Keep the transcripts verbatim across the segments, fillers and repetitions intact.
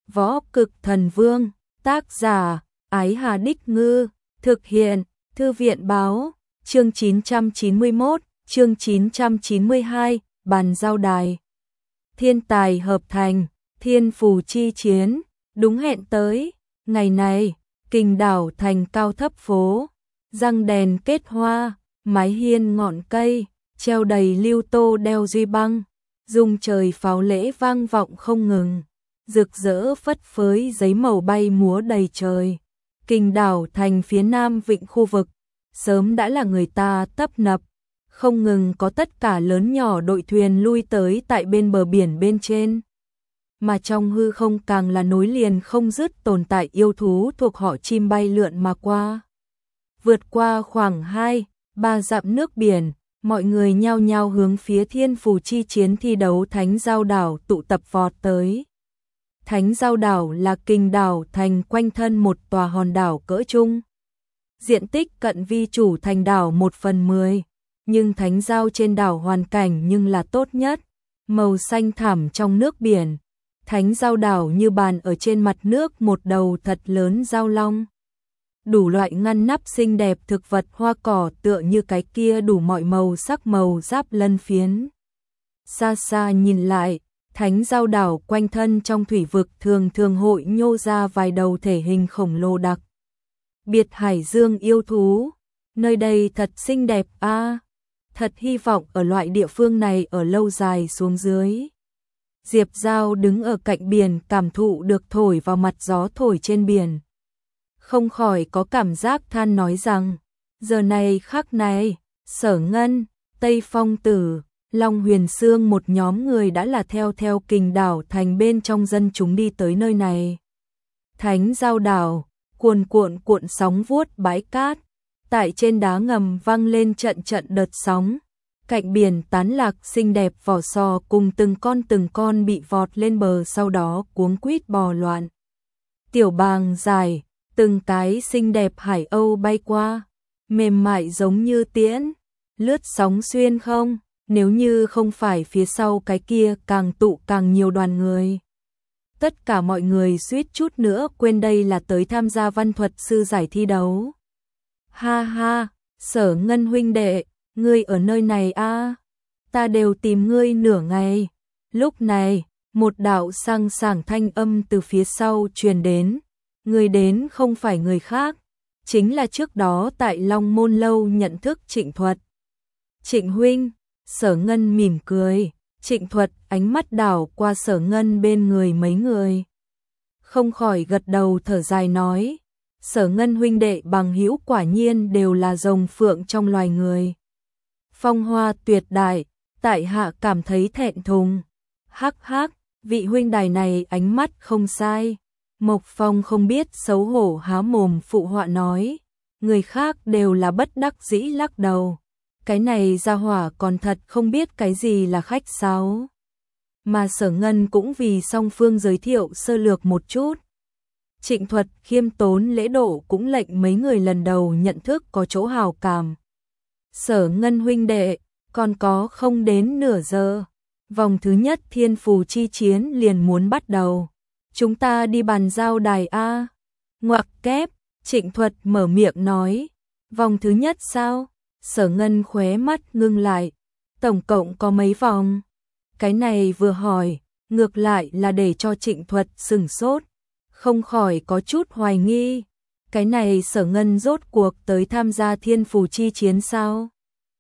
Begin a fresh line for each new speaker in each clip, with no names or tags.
Võ Cực Thần Vương, tác giả, Ái Hà Đích Ngư, thực hiện, Thư viện Báo, chương chín trăm chín mươi mốt, chương chín trăm chín mươi hai, bàn giao đài. Thiên tài hợp thành, thiên phù chi chiến, đúng hẹn tới, ngày này, Kình Đảo thành cao thấp phố, răng đèn kết hoa, mái hiên ngọn cây, treo đầy lưu tô đeo duy băng, dung trời pháo lễ vang vọng không ngừng, rực rỡ phất phới giấy màu bay múa đầy trời. Kình Đảo thành phía nam vịnh khu vực, sớm đã là người ta tấp nập, không ngừng có tất cả lớn nhỏ đội thuyền lui tới tại bên bờ biển bên trên. Mà trong hư không càng là nối liền không dứt tồn tại yêu thú thuộc họ chim bay lượn mà qua. Vượt qua khoảng hai, ba dặm nước biển, mọi người nhao nhao hướng phía thiên phù chi chiến thi đấu Thánh Giao Đảo tụ tập vọt tới. Thánh Giao Đảo là Kình Đảo thành quanh thân một tòa hòn đảo cỡ trung. Diện tích cận vi chủ thành đảo một phần mười, nhưng Thánh Giao trên đảo hoàn cảnh nhưng là tốt nhất, màu xanh thẳm trong nước biển. Thánh Giao Đảo như bàn ở trên mặt nước một đầu thật lớn giao long. Đủ loại ngăn nắp xinh đẹp thực vật hoa cỏ tựa như cái kia đủ mọi màu sắc màu giáp lân phiến. Xa xa nhìn lại, Thánh Giao Đảo quanh thân trong thủy vực thường thường hội nhô ra vài đầu thể hình khổng lồ đặc biệt hải dương yêu thú. Nơi đây thật xinh đẹp a, à, thật hy vọng ở loại địa phương này ở lâu dài xuống dưới. Diệp Giao đứng ở cạnh biển cảm thụ được thổi vào mặt gió thổi trên biển. Không khỏi có cảm giác than nói rằng, giờ này khắc này, Sở Ngân, Tây Phong Tử, Long Huyền Sương một nhóm người đã là theo theo Kình Đảo thành bên trong dân chúng đi tới nơi này. Thánh Giao Đảo, cuồn cuộn cuộn sóng vuốt bãi cát, tại trên đá ngầm vang lên trận trận đợt sóng. Cạnh biển tán lạc xinh đẹp vỏ sò cùng từng con từng con bị vọt lên bờ sau đó cuống quýt bò loạn. Tiểu bàng dài, từng cái xinh đẹp hải âu bay qua, mềm mại giống như tiễn, lướt sóng xuyên không, nếu như không phải phía sau cái kia càng tụ càng nhiều đoàn người. Tất cả mọi người suýt chút nữa quên đây là tới tham gia văn thuật sư giải thi đấu. Ha ha, Sở Ngân huynh đệ, ngươi ở nơi này a, à? Ta đều tìm ngươi nửa ngày. Lúc này, một đạo sang sảng thanh âm từ phía sau truyền đến. Người đến không phải người khác, chính là trước đó tại Long Môn Lâu nhận thức Trịnh Thuật. Trịnh huynh, Sở Ngân mỉm cười, Trịnh Thuật ánh mắt đảo qua Sở Ngân bên người mấy người. Không khỏi gật đầu thở dài nói, Sở Ngân huynh đệ bằng hữu quả nhiên đều là rồng phượng trong loài người. Phong hoa tuyệt đại, tại hạ cảm thấy thẹn thùng. Hắc hắc, vị huynh đài này ánh mắt không sai. Mộc Phong không biết xấu hổ há mồm phụ họa nói, người khác đều là bất đắc dĩ lắc đầu. Cái này ra hỏa còn thật không biết cái gì là khách sáo. Mà Sở Ngân cũng vì song phương giới thiệu sơ lược một chút. Trịnh Thuật khiêm tốn lễ độ cũng lệnh mấy người lần đầu nhận thức có chỗ hào cảm. Sở Ngân huynh đệ, còn có không đến nửa giờ. Vòng thứ nhất thiên phù chi chiến liền muốn bắt đầu. Chúng ta đi bàn giao đài A. Ngoặc kép, Trịnh Thuật mở miệng nói. Vòng thứ nhất sao? Sở Ngân khóe mắt ngưng lại. Tổng cộng có mấy vòng? Cái này vừa hỏi, ngược lại là để cho Trịnh Thuật sửng sốt. Không khỏi có chút hoài nghi. Cái này Sở Ngân rốt cuộc tới tham gia thiên phù chi chiến sao?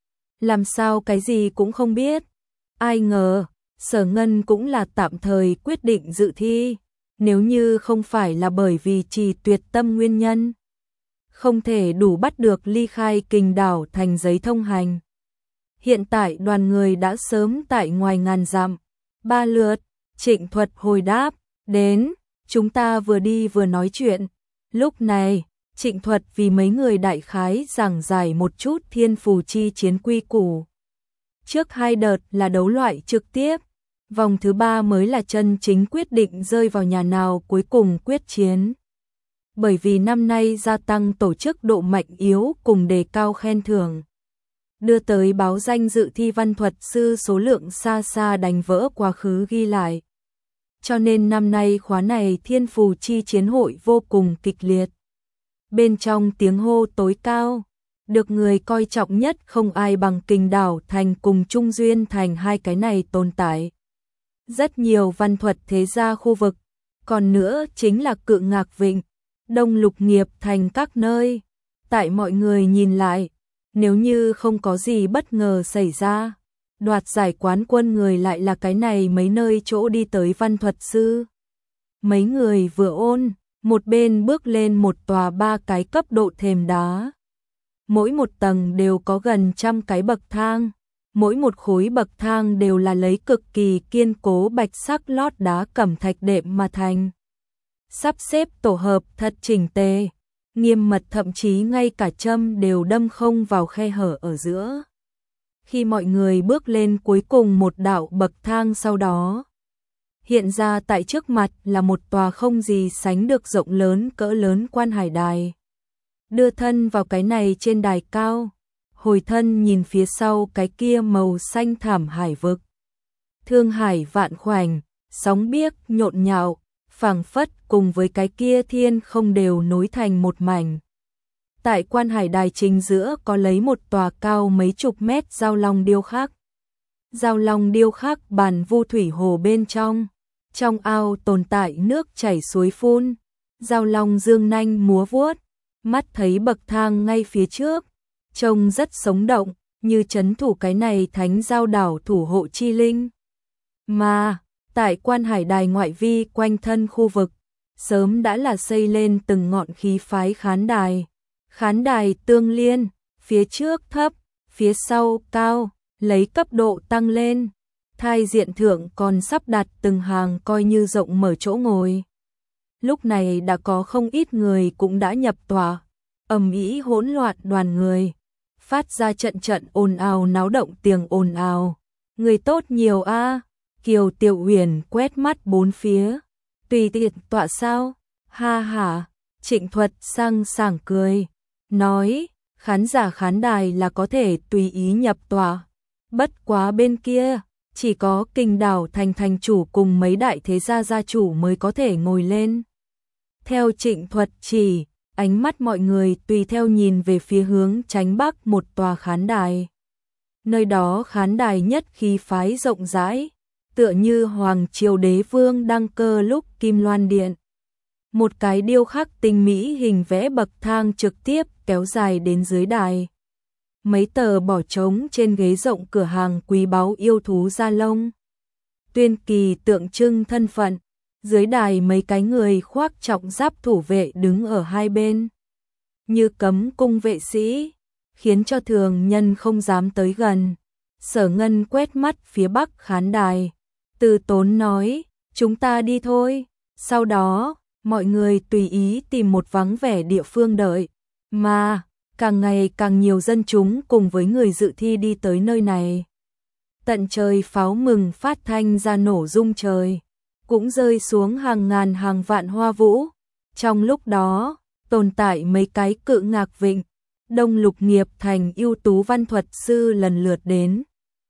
Làm sao cái gì cũng không biết? Ai ngờ, Sở Ngân cũng là tạm thời quyết định dự thi. Nếu như không phải là bởi vì Trì Tuyệt Tâm nguyên nhân, không thể đủ bắt được ly khai Kình Đảo thành giấy thông hành. Hiện tại đoàn người đã sớm tại ngoài ngàn dặm. Ba lượt, Trịnh Thuật hồi đáp, đến, chúng ta vừa đi vừa nói chuyện. Lúc này, Trịnh Thuật vì mấy người đại khái giảng giải một chút thiên phù chi chiến quy củ. Trước hai đợt là đấu loại trực tiếp. Vòng thứ ba mới là chân chính quyết định rơi vào nhà nào cuối cùng quyết chiến. Bởi vì năm nay gia tăng tổ chức độ mạnh yếu cùng đề cao khen thưởng. Đưa tới báo danh dự thi văn thuật sư số lượng xa xa đánh vỡ quá khứ ghi lại. cho nên năm nay khóa này Thiên Phù Chi chiến hội vô cùng kịch liệt. Bên trong tiếng hô tối cao, được người coi trọng nhất không ai bằng Kình Đảo Thành cùng Trung Duyên Thành, hai cái này tồn tại rất nhiều văn thuật thế gia khu vực, còn nữa chính là Cự Ngạc Vịnh, Đông Lục Nghiệp Thành các nơi. Tại mọi người nhìn lại, nếu như không có gì bất ngờ xảy ra, đoạt giải quán quân người lại là cái này mấy nơi chỗ đi tới văn thuật sư. Mấy người vừa ôn, một bên bước lên một tòa ba cái cấp độ thềm đá. Mỗi một tầng đều có gần trăm cái bậc thang, mỗi một khối bậc thang đều là lấy cực kỳ kiên cố bạch sắc lót đá cẩm thạch đệm mà thành. Sắp xếp tổ hợp thật chỉnh tề, nghiêm mật, thậm chí ngay cả châm đều đâm không vào khe hở ở giữa. Khi mọi người bước lên cuối cùng một đạo bậc thang sau đó, hiện ra tại trước mặt là một tòa không gì sánh được rộng lớn cỡ lớn quan hải đài. Đưa thân vào cái này trên đài cao, hồi thân nhìn phía sau cái kia màu xanh thảm hải vực. Thương hải vạn khoảnh, sóng biếc nhộn nhạo, phảng phất cùng với cái kia thiên không đều nối thành một mảnh. Tại quan hải đài chính giữa có lấy một tòa cao mấy chục mét giao long điêu khắc. Giao long điêu khắc bàn vu thủy hồ bên trong, trong ao tồn tại nước chảy suối phun, giao long dương nanh múa vuốt, mắt thấy bậc thang ngay phía trước, trông rất sống động, như trấn thủ cái này thánh giao đảo thủ hộ chi linh. Mà, tại quan hải đài ngoại vi quanh thân khu vực, sớm đã là xây lên từng ngọn khí phái khán đài. Khán đài tương liên, phía trước thấp, phía sau cao, lấy cấp độ tăng lên. Thai diện thượng còn sắp đặt từng hàng coi như rộng mở chỗ ngồi. Lúc này đã có không ít người cũng đã nhập tòa, ầm ĩ hỗn loạn đoàn người, phát ra trận trận ồn ào náo động tiếng ồn ào. Người tốt nhiều a. À. Kiều Tiểu Uyển quét mắt bốn phía, tùy tiện tọa sao? Ha ha. Trịnh Thuật sang sảng cười, nói, khán giả khán đài là có thể tùy ý nhập tòa. Bất quá bên kia, chỉ có Kình Đảo Thành thành chủ cùng mấy đại thế gia gia chủ mới có thể ngồi lên. Theo Trịnh Thuật chỉ, ánh mắt mọi người tùy theo nhìn về phía hướng chánh bắc một tòa khán đài. Nơi đó khán đài nhất khí phái rộng rãi, tựa như Hoàng Triều Đế Vương đăng cơ lúc Kim Loan Điện. Một cái điêu khắc tinh mỹ hình vẽ bậc thang trực tiếp kéo dài đến dưới đài. Mấy tờ bỏ trống trên ghế rộng cửa hàng quý báu yêu thú da lông. Tuyên kỳ tượng trưng thân phận, dưới đài mấy cái người khoác trọng giáp thủ vệ đứng ở hai bên. Như cấm cung vệ sĩ, khiến cho thường nhân không dám tới gần. Sở Ngân quét mắt phía bắc khán đài, từ tốn nói, chúng ta đi thôi. Sau đó, mọi người tùy ý tìm một vắng vẻ địa phương đợi. Mà, càng ngày càng nhiều dân chúng cùng với người dự thi đi tới nơi này. Tận trời pháo mừng phát thanh ra nổ rung trời, cũng rơi xuống hàng ngàn hàng vạn hoa vũ. Trong lúc đó, tồn tại mấy cái Cự Ngạc Vịnh, Đông Lục Nghiệp Thành ưu tú văn thuật sư lần lượt đến.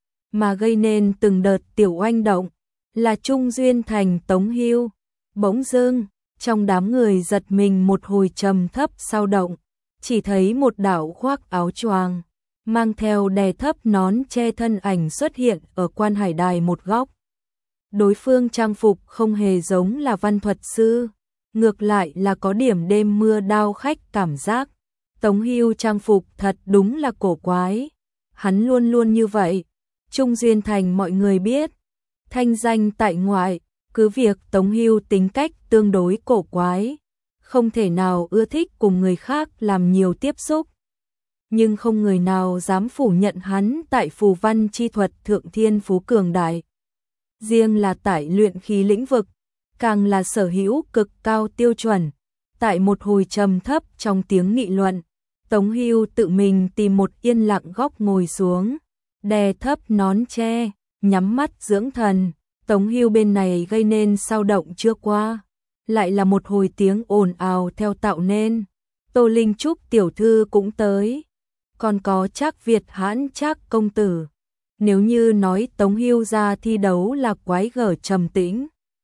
Mà gây nên từng đợt tiểu oanh động, là Trung Duyên Thành Tống Hưu. Bỗng dưng, trong đám người giật mình một hồi trầm thấp sao động, chỉ thấy một đạo khoác áo choàng, mang theo đè thấp nón che thân ảnh xuất hiện ở quan hải đài một góc. Đối phương trang phục không hề giống là văn thuật sư, ngược lại là có điểm đêm mưa đao khách cảm giác. Tống Hưu trang phục thật đúng là cổ quái, hắn luôn luôn như vậy. Trung Duyên Thành mọi người biết, thanh danh tại ngoại, cứ việc Tống Hưu tính cách tương đối cổ quái, không thể nào ưa thích cùng người khác làm nhiều tiếp xúc. Nhưng không người nào dám phủ nhận hắn tại phù văn chi thuật thượng thiên phú cường đại. Riêng là tại luyện khí lĩnh vực, càng là sở hữu cực cao tiêu chuẩn. Tại một hồi trầm thấp trong tiếng nghị luận, Tống Hưu tự mình tìm một yên lặng góc ngồi xuống, đè thấp nón che, nhắm mắt dưỡng thần. Tống Hưu bên này gây nên sao động chưa qua, lại là một hồi tiếng ồn ào theo tạo nên. Tô Linh Trúc tiểu thư cũng tới, còn có Trác Việt Hãn Trác công tử. Nếu như nói Tống Hưu ra thi đấu là quái gở trầm tĩnh,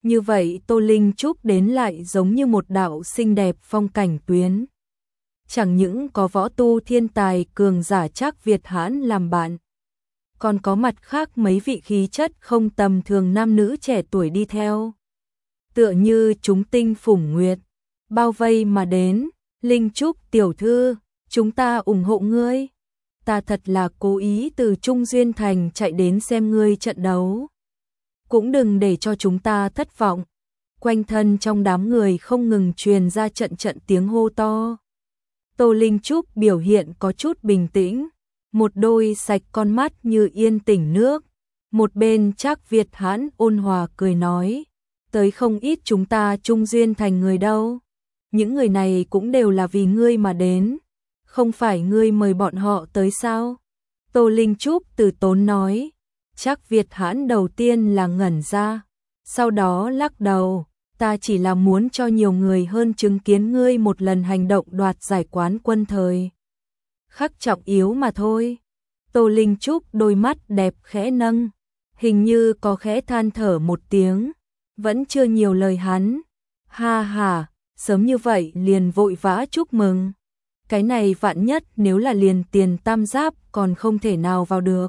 Như vậy Tô Linh Trúc đến lại giống như một đạo xinh đẹp phong cảnh tuyến. Chẳng những có võ tu thiên tài cường giả Trác Việt Hãn làm bạn, còn có mặt khác mấy vị khí chất không tầm thường nam nữ trẻ tuổi đi theo. Tựa như chúng tinh phủng nguyệt, bao vây mà đến. Linh Trúc tiểu thư, chúng ta ủng hộ ngươi. Ta thật là cố ý từ Trung Duyên Thành chạy đến xem ngươi trận đấu. Cũng đừng để cho chúng ta thất vọng. Quanh thân trong đám người không ngừng truyền ra trận trận tiếng hô to. Tô Linh Trúc biểu hiện có chút bình tĩnh, một đôi sạch con mắt như yên tĩnh nước. Một bên Trác Việt Hãn ôn hòa cười nói, tới không ít chúng ta Trung Duyên Thành người đâu. Những người này cũng đều là vì ngươi mà đến. Không phải ngươi mời bọn họ tới sao? Tô Linh Trúc từ tốn nói. Trác Việt Hãn đầu tiên là ngẩn ra, sau đó lắc đầu, ta chỉ là muốn cho nhiều người hơn chứng kiến ngươi một lần hành động đoạt giải quán quân thời khắc trọng yếu mà thôi. Tô Linh Trúc đôi mắt đẹp khẽ nâng, hình như có khẽ than thở một tiếng, vẫn chưa nhiều lời hắn. Ha ha, sớm như vậy liền vội vã chúc mừng. Cái này vạn nhất nếu là liền tiền tam giáp còn không thể nào vào được.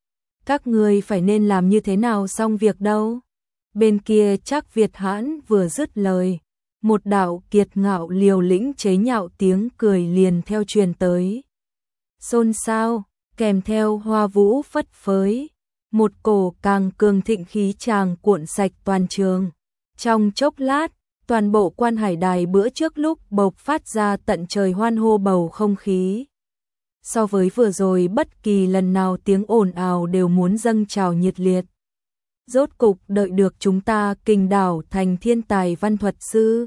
Các ngươi phải nên làm như thế nào xong việc đâu. Bên kia Trác Việt Hãn vừa dứt lời, một đạo kiệt ngạo liều lĩnh chế nhạo tiếng cười liền theo truyền tới. Xôn xao, kèm theo hoa vũ phất phới, một cổ càng cường thịnh khí tràng cuộn sạch toàn trường. Trong chốc lát, toàn bộ Quan Hải Đài bữa trước lúc bộc phát ra tận trời hoan hô bầu không khí. So với vừa rồi bất kỳ lần nào tiếng ồn ào đều muốn dâng trào nhiệt liệt. Rốt cục đợi được chúng ta Kình Đảo Thành thiên tài văn thuật sư.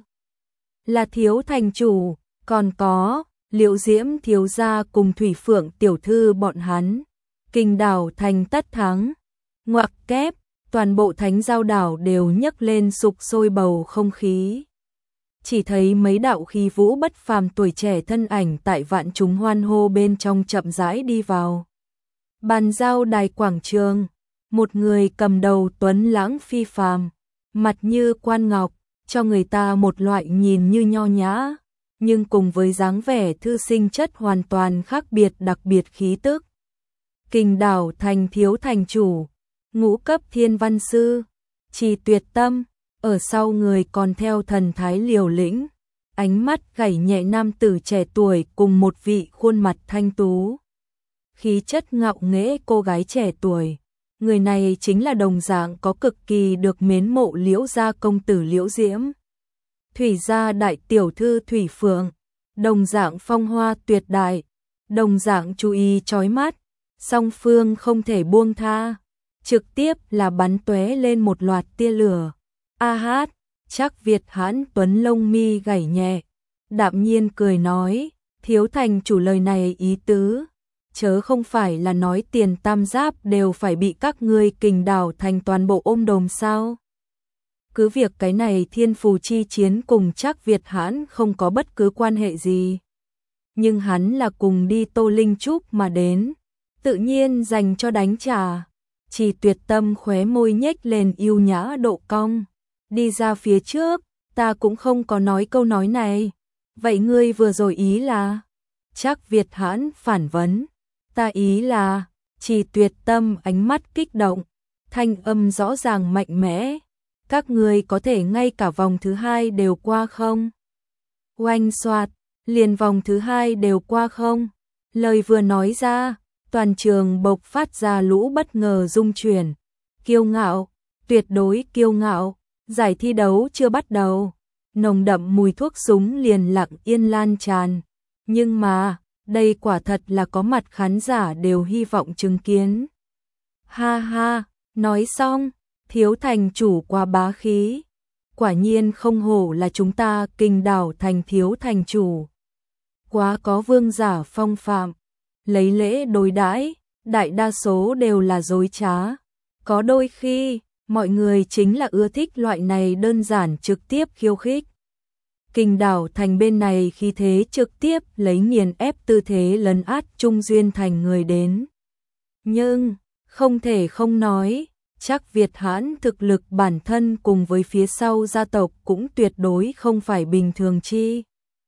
Là Thiếu thành chủ, còn có Liễu Diễm thiếu gia cùng Thủy Phượng tiểu thư bọn hắn. Kình Đảo Thành tất thắng. Ngoặc kép, toàn bộ Thánh Giao đảo đều nhấc lên sục sôi bầu không khí. Chỉ thấy mấy đạo khí vũ bất phàm tuổi trẻ thân ảnh tại vạn chúng hoan hô bên trong chậm rãi đi vào. Bàn giao đài quảng trường, một người cầm đầu tuấn lãng phi phàm, mặt như quan ngọc, cho người ta một loại nhìn như nho nhã, nhưng cùng với dáng vẻ thư sinh chất hoàn toàn khác biệt đặc biệt khí tức. Kình Đảo Thành thiếu thành chủ, ngũ cấp thiên văn sư, Trì Tuyệt Tâm, ở sau người còn theo thần thái liều lĩnh, ánh mắt gảy nhẹ nam tử trẻ tuổi cùng một vị khuôn mặt thanh tú. Khí chất ngạo nghễ cô gái trẻ tuổi, người này chính là đồng dạng có cực kỳ được mến mộ Liễu gia công tử Liễu Diễm. Thủy gia đại tiểu thư Thủy Phượng, đồng dạng phong hoa tuyệt đại, đồng dạng chú ý chói mắt, song phương không thể buông tha, trực tiếp là bắn tóe lên một loạt tia lửa. A hát, Trác Việt Hãn tuấn lông mi gảy nhẹ, đạm nhiên cười nói, thiếu thành chủ lời này ý tứ, chớ không phải là nói tiền tam giáp đều phải bị các ngươi Kình Đảo Thành toàn bộ ôm đồm sao? Cứ việc cái này thiên phù chi chiến cùng Trác Việt Hãn không có bất cứ quan hệ gì, nhưng hắn là cùng đi Tô Linh Trúc mà đến, tự nhiên dành cho đánh trả. Chỉ Tuyệt Tâm khóe môi nhếch lên yêu nhã độ cong, đi ra phía trước, ta cũng không có nói câu nói này. Vậy ngươi vừa rồi ý là? Trác Việt Hãn phản vấn. Ta ý là, Chỉ Tuyệt Tâm ánh mắt kích động, thanh âm rõ ràng mạnh mẽ. Các ngươi có thể ngay cả vòng thứ hai đều qua không? Oanh xoạt, liền vòng thứ hai đều qua không? Lời vừa nói ra, toàn trường bộc phát ra lũ bất ngờ rung chuyển. Kiêu ngạo, tuyệt đối kiêu ngạo, giải thi đấu chưa bắt đầu. Nồng đậm mùi thuốc súng liền lặng yên lan tràn. Nhưng mà, đây quả thật là có mặt khán giả đều hy vọng chứng kiến. Ha ha, nói xong, thiếu thành chủ quá bá khí. Quả nhiên không hổ là chúng ta Kình Đảo Thành thiếu thành chủ. Quá có vương giả phong phạm. Lấy lễ đối đãi, đại đa số đều là dối trá. Có đôi khi, mọi người chính là ưa thích loại này đơn giản trực tiếp khiêu khích. Kình Đảo Thành bên này khi thế trực tiếp lấy nghiền ép tư thế lấn át Trung Duyên Thành người đến. Nhưng, không thể không nói, chắc Việt Hãn thực lực bản thân cùng với phía sau gia tộc cũng tuyệt đối không phải bình thường chi.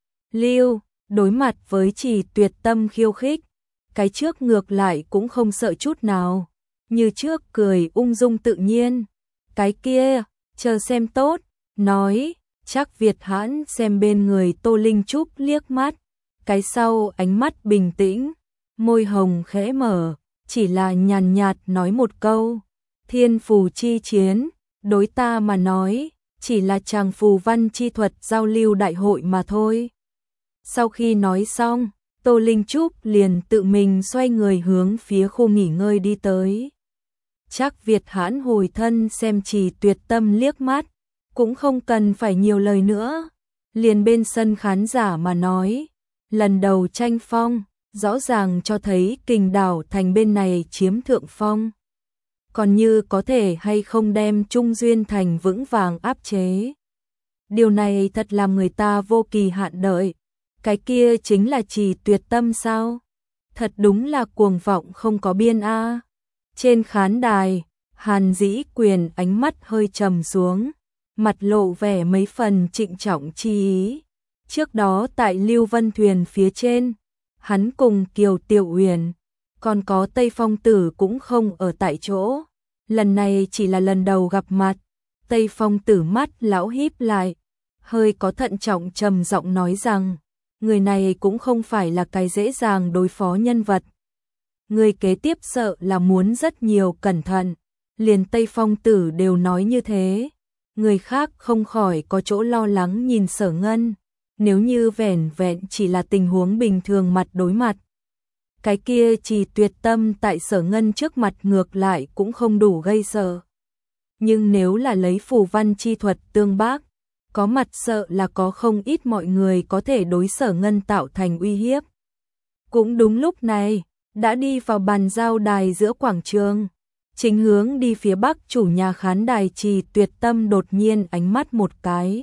Lưu, đối mặt với Trì Tuyệt Tâm khiêu khích, cái trước ngược lại cũng không sợ chút nào, như trước cười ung dung tự nhiên. Cái kia, chờ xem tốt, nói, chắc Việt Hãn xem bên người Tô Linh Trúc liếc mắt, cái sau ánh mắt bình tĩnh, môi hồng khẽ mở, chỉ là nhàn nhạt nói một câu, thiên phù chi chiến, đối ta mà nói, chỉ là chàng phù văn chi thuật giao lưu đại hội mà thôi. Sau khi nói xong, Tô Linh Trúc liền tự mình xoay người hướng phía khu nghỉ ngơi đi tới. Chắc Việt Hãn hồi thân xem Trì Tuyệt Tâm liếc mắt, cũng không cần phải nhiều lời nữa, liền bên sân khán giả mà nói, lần đầu tranh phong, rõ ràng cho thấy Kình Đảo Thành bên này chiếm thượng phong. Còn như có thể hay không đem Trung Duyên Thành vững vàng áp chế. Điều này thật làm người ta vô kỳ hạn đợi. Cái kia chính là Trì Tuyệt Tâm sao? Thật đúng là cuồng vọng không có biên a. Trên khán đài, Hàn Dĩ Quyền ánh mắt hơi trầm xuống, mặt lộ vẻ mấy phần trịnh trọng chi ý. Trước đó tại Lưu Vân Thuyền phía trên, hắn cùng Kiều Tiểu Uyển, còn có Tây Phong Tử cũng không ở tại chỗ. Lần này chỉ là lần đầu gặp mặt, Tây Phong Tử mắt lão híp lại, hơi có thận trọng trầm giọng nói rằng, người này cũng không phải là cái dễ dàng đối phó nhân vật. Người kế tiếp sợ là muốn rất nhiều cẩn thận, liền Tây Phong Tử đều nói như thế. Người khác không khỏi có chỗ lo lắng nhìn Sở Ngân, nếu như vẻn vẹn chỉ là tình huống bình thường mặt đối mặt. Cái kia Trì Tuyệt Tâm tại Sở Ngân trước mặt ngược lại cũng không đủ gây sợ. Nhưng nếu là lấy phù văn chi thuật tương bác, có mặt sợ là có không ít mọi người có thể đối Sở Ngân tạo thành uy hiếp. Cũng đúng lúc này, đã đi vào bàn giao đài giữa quảng trường, chính hướng đi phía bắc chủ nhà khán đài Trì Tuyệt Tâm đột nhiên ánh mắt một cái.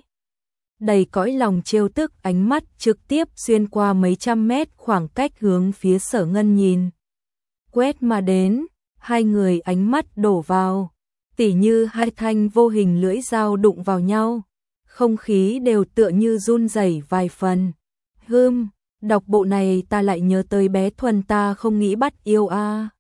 Đầy cõi lòng trêu tức ánh mắt trực tiếp xuyên qua mấy trăm mét khoảng cách hướng phía Sở Ngân nhìn. Quét mà đến, hai người ánh mắt đổ vào, tỉ như hai thanh vô hình lưỡi dao đụng vào nhau. Không khí đều tựa như run rẩy vài phần. Hưm, đọc bộ này ta lại nhớ tới bé Thuần ta không nghĩ bắt yêu a.